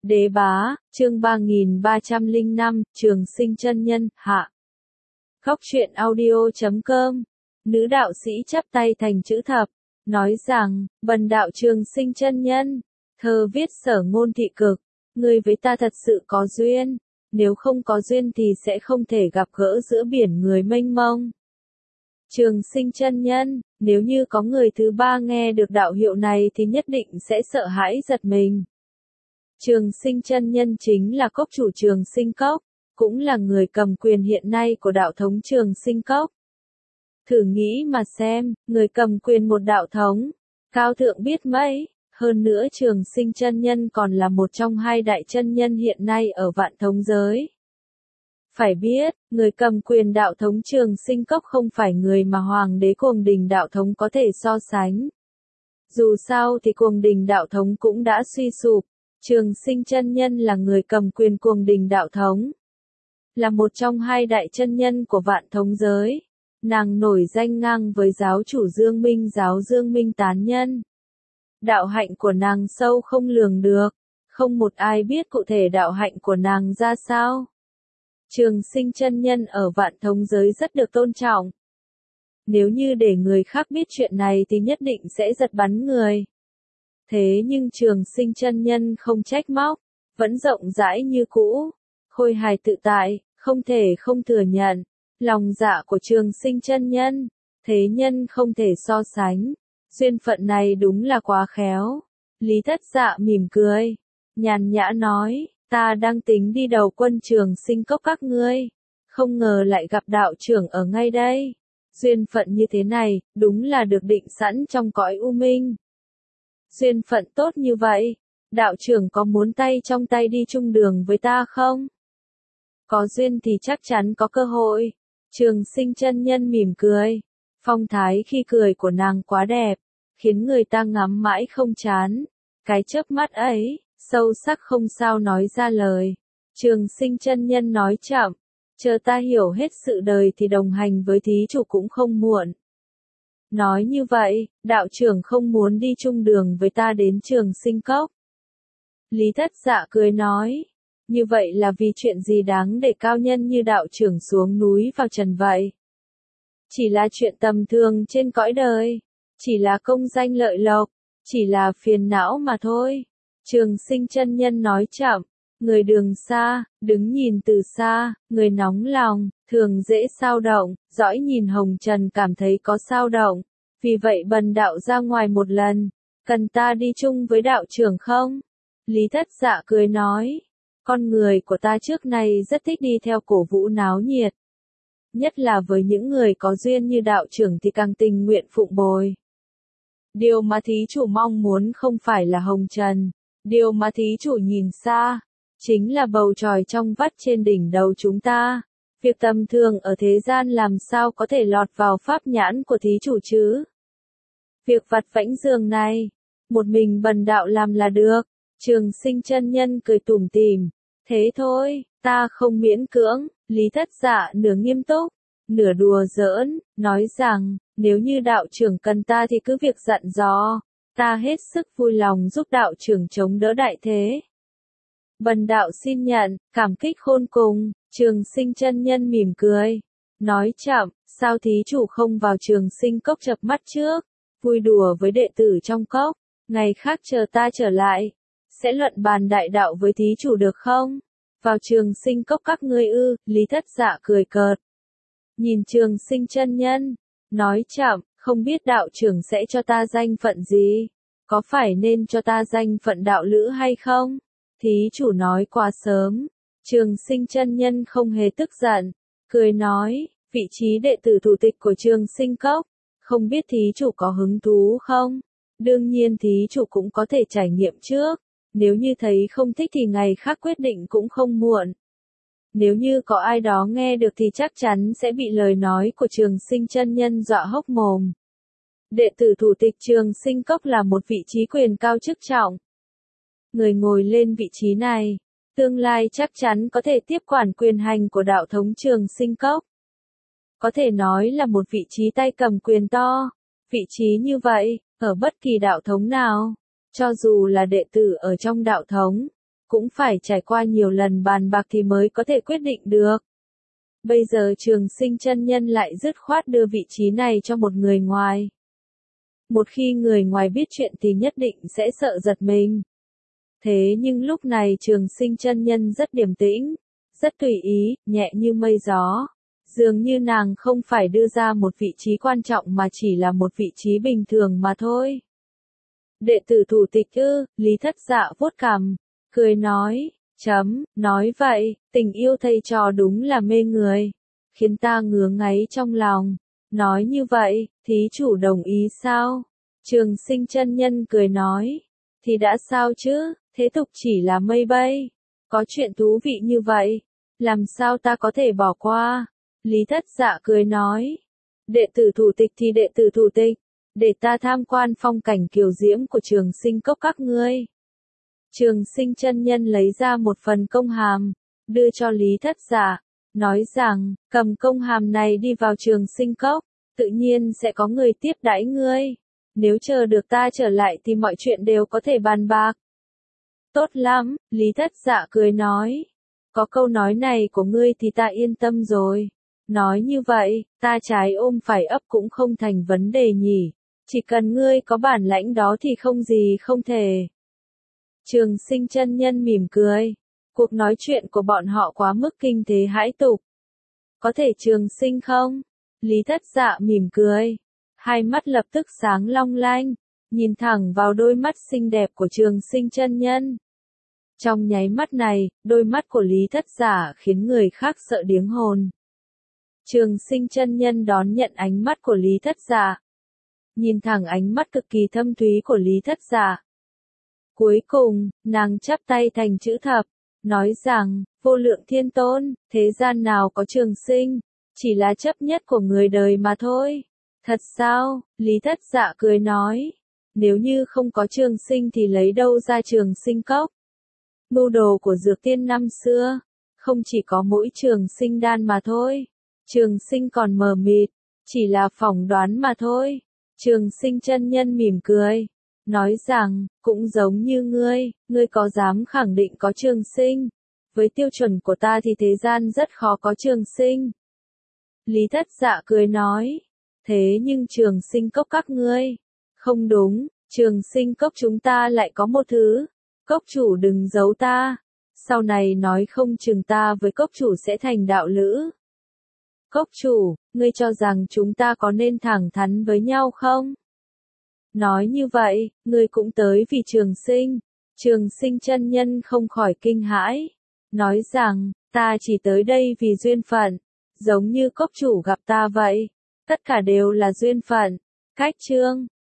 Đế bá, chương 3305, Trường Sinh chân nhân, hạ. Khóc truyện audio.com. Nữ đạo sĩ chắp tay thành chữ thập, nói rằng, bần đạo Trường Sinh chân nhân, thơ viết sở ngôn thị cực, ngươi với ta thật sự có duyên, nếu không có duyên thì sẽ không thể gặp gỡ giữa biển người mênh mông. Trường Sinh chân nhân, nếu như có người thứ ba nghe được đạo hiệu này thì nhất định sẽ sợ hãi giật mình. Trường Sinh chân nhân chính là cốc chủ Trường Sinh Cốc, cũng là người cầm quyền hiện nay của đạo thống Trường Sinh Cốc. Thử nghĩ mà xem, người cầm quyền một đạo thống, cao thượng biết mấy, hơn nữa Trường Sinh chân nhân còn là một trong hai đại chân nhân hiện nay ở vạn thống giới. Phải biết, người cầm quyền đạo thống Trường Sinh Cốc không phải người mà Hoàng đế Cuồng Đình đạo thống có thể so sánh. Dù sao thì Cuồng Đình đạo thống cũng đã suy sụp, Trường Sinh chân nhân là người cầm quyền Cuồng Đình đạo thống. Là một trong hai đại chân nhân của vạn thống giới, nàng nổi danh ngang với giáo chủ Dương Minh giáo Dương Minh tán nhân. Đạo hạnh của nàng sâu không lường được, không một ai biết cụ thể đạo hạnh của nàng ra sao. Trường Sinh chân nhân ở vạn thống giới rất được tôn trọng. Nếu như để người khác biết chuyện này thì nhất định sẽ giật bắn người. Thế nhưng Trường Sinh chân nhân không trách móc, vẫn rộng rãi như cũ, khôi hài tự tại, không thể không thừa nhận, lòng dạ của Trường Sinh chân nhân, thế nhân không thể so sánh, duyên phận này đúng là quá khéo. Lý Thất Dạ mỉm cười, nhàn nhã nói, ta đang tính đi đầu quân Trường Sinh Cốc các ngươi, không ngờ lại gặp đạo trưởng ở ngay đây. Duyên phận như thế này, đúng là được định sẵn trong cõi u minh. Duyên phận tốt như vậy, đạo trưởng có muốn tay trong tay đi chung đường với ta không? Có duyên thì chắc chắn có cơ hội. Trường Sinh chân nhân mỉm cười, phong thái khi cười của nàng quá đẹp, khiến người ta ngắm mãi không chán. Cái chớp mắt ấy, sâu sắc không sao nói ra lời. Trường Sinh chân nhân nói chậm, chờ ta hiểu hết sự đời thì đồng hành với thí chủ cũng không muộn. Nói như vậy, đạo trưởng không muốn đi chung đường với ta đến Trường Sinh Cốc. Lý Thất Dạ cười nói, như vậy là vì chuyện gì đáng để cao nhân như đạo trưởng xuống núi vào trần vậy? Chỉ là chuyện tầm thường trên cõi đời, chỉ là công danh lợi lộc, chỉ là phiền não mà thôi. Trường Sinh chân nhân nói chậm, người đường xa, đứng nhìn từ xa, người nóng lòng, thường dễ xao động, dõi nhìn hồng trần cảm thấy có xao động. Vì vậy bần đạo ra ngoài một lần, cần ta đi chung với đạo trưởng không? Lý Thất Dạ cười nói, con người của ta trước nay rất thích đi theo cổ vũ náo nhiệt. Nhất là với những người có duyên như đạo trưởng thì càng tình nguyện phụng bồi. Điều mà thí chủ mong muốn không phải là hồng trần, điều mà thí chủ nhìn xa, chính là bầu trời trong vắt trên đỉnh đầu chúng ta. Việc tầm thường ở thế gian làm sao có thể lọt vào pháp nhãn của thí chủ chứ? Việc vặt vãnh giường này, một mình bần đạo làm là được. Trường Sinh chân nhân cười tủm tỉm, thế thôi, ta không miễn cưỡng. Lý Thất Dạ nửa nghiêm túc, nửa đùa giỡn, nói rằng, nếu như đạo trưởng cần ta thì cứ việc dặn dò, ta hết sức vui lòng giúp đạo trưởng chống đỡ đại thế. Bần đạo xin nhận, cảm kích khôn cùng. Trường Sinh chân nhân mỉm cười, nói chậm, sao thí chủ không vào Trường Sinh Cốc chập mắt trước, vui đùa với đệ tử trong cốc, ngày khác chờ ta trở lại, sẽ luận bàn đại đạo với thí chủ được không? Vào Trường Sinh Cốc các ngươi ư? Lý Thất Dạ cười cợt, nhìn Trường Sinh chân nhân, nói chậm, không biết đạo trưởng sẽ cho ta danh phận gì? Có phải nên cho ta danh phận đạo lữ hay không? Thí chủ nói quá sớm. Trường Sinh chân nhân không hề tức giận, cười nói, vị trí đệ tử thủ tịch của Trường Sinh Cốc, không biết thí chủ có hứng thú không? Đương nhiên thí chủ cũng có thể trải nghiệm trước, nếu như thấy không thích thì ngày khác quyết định cũng không muộn. Nếu như có ai đó nghe được thì chắc chắn sẽ bị lời nói của Trường Sinh chân nhân dọa hốc mồm. Đệ tử thủ tịch Trường Sinh Cốc là một vị trí quyền cao chức trọng. Người ngồi lên vị trí này, tương lai chắc chắn có thể tiếp quản quyền hành của đạo thống Trường Sinh Cốc. Có thể nói là một vị trí tay cầm quyền to. Vị trí như vậy, ở bất kỳ đạo thống nào, cho dù là đệ tử ở trong đạo thống, cũng phải trải qua nhiều lần bàn bạc thì mới có thể quyết định được. Bây giờ Trường Sinh chân nhân lại dứt khoát đưa vị trí này cho một người ngoài. Một khi người ngoài biết chuyện thì nhất định sẽ sợ giật mình. Thế nhưng lúc này Trường Sinh chân nhân rất điềm tĩnh, rất tùy ý, nhẹ như mây gió. Dường như nàng không phải đưa ra một vị trí quan trọng mà chỉ là một vị trí bình thường mà thôi. Đệ tử thủ tịch ư, Lý Thất Dạ vuốt cằm, cười nói, nói vậy, tình yêu thầy trò đúng là mê người, khiến ta ngứa ngáy trong lòng. Nói như vậy, thí chủ đồng ý sao? Trường Sinh chân nhân cười nói, thì đã sao chứ, thế tục chỉ là mây bay. Có chuyện thú vị như vậy, làm sao ta có thể bỏ qua? Lý Thất Dạ cười nói, đệ tử thủ tịch thì đệ tử thủ tịch, để ta tham quan phong cảnh kiều diễm của Trường Sinh cốc các ngươi. Trường Sinh chân nhân lấy ra một phần công hàm, đưa cho Lý Thất Dạ, nói rằng, cầm công hàm này đi vào Trường Sinh cốc, tự nhiên sẽ có người tiếp đãi ngươi. Nếu chờ được ta trở lại thì mọi chuyện đều có thể bàn bạc. Tốt lắm, Lý Thất Dạ cười nói. Có câu nói này của ngươi thì ta yên tâm rồi. Nói như vậy, ta trái ôm phải ấp cũng không thành vấn đề nhỉ. Chỉ cần ngươi có bản lãnh đó thì không gì không thể. Trường Sinh chân nhân mỉm cười. Cuộc nói chuyện của bọn họ quá mức kinh thế hãi tục. Có thể Trường Sinh không? Lý Thất Dạ mỉm cười. Hai mắt lập tức sáng long lanh, nhìn thẳng vào đôi mắt xinh đẹp của Trường Sinh chân nhân. Trong nháy mắt này, đôi mắt của Lý Thất Dạ khiến người khác sợ điếng hồn. Trường Sinh chân nhân đón nhận ánh mắt của Lý Thất Dạ. Nhìn thẳng ánh mắt cực kỳ thâm thúy của Lý Thất Dạ. Cuối cùng, nàng chắp tay thành chữ thập, nói rằng, vô lượng thiên tôn, thế gian nào có Trường Sinh, chỉ là chấp nhất của người đời mà thôi. Thật sao? Lý Thất Dạ cười nói. Nếu như không có Trường Sinh thì lấy đâu ra Trường Sinh cốc? Mưu đồ của Dược Tiên năm xưa, không chỉ có mỗi Trường Sinh đan mà thôi. Trường Sinh còn mờ mịt, chỉ là phỏng đoán mà thôi. Trường Sinh chân nhân mỉm cười, nói rằng, cũng giống như ngươi có dám khẳng định có Trường Sinh? Với tiêu chuẩn của ta thì thế gian rất khó có Trường Sinh. Lý Thất Dạ cười nói. Thế nhưng Trường Sinh cốc các ngươi, không đúng, Trường Sinh cốc chúng ta lại có một thứ, cốc chủ đừng giấu ta, sau này nói không chừng ta với cốc chủ sẽ thành đạo lữ. Cốc chủ, ngươi cho rằng chúng ta có nên thẳng thắn với nhau không? Nói như vậy, ngươi cũng tới vì Trường Sinh. Trường Sinh chân nhân không khỏi kinh hãi, nói rằng, ta chỉ tới đây vì duyên phận, giống như cốc chủ gặp ta vậy. Tất cả đều là duyên phận. Cách chương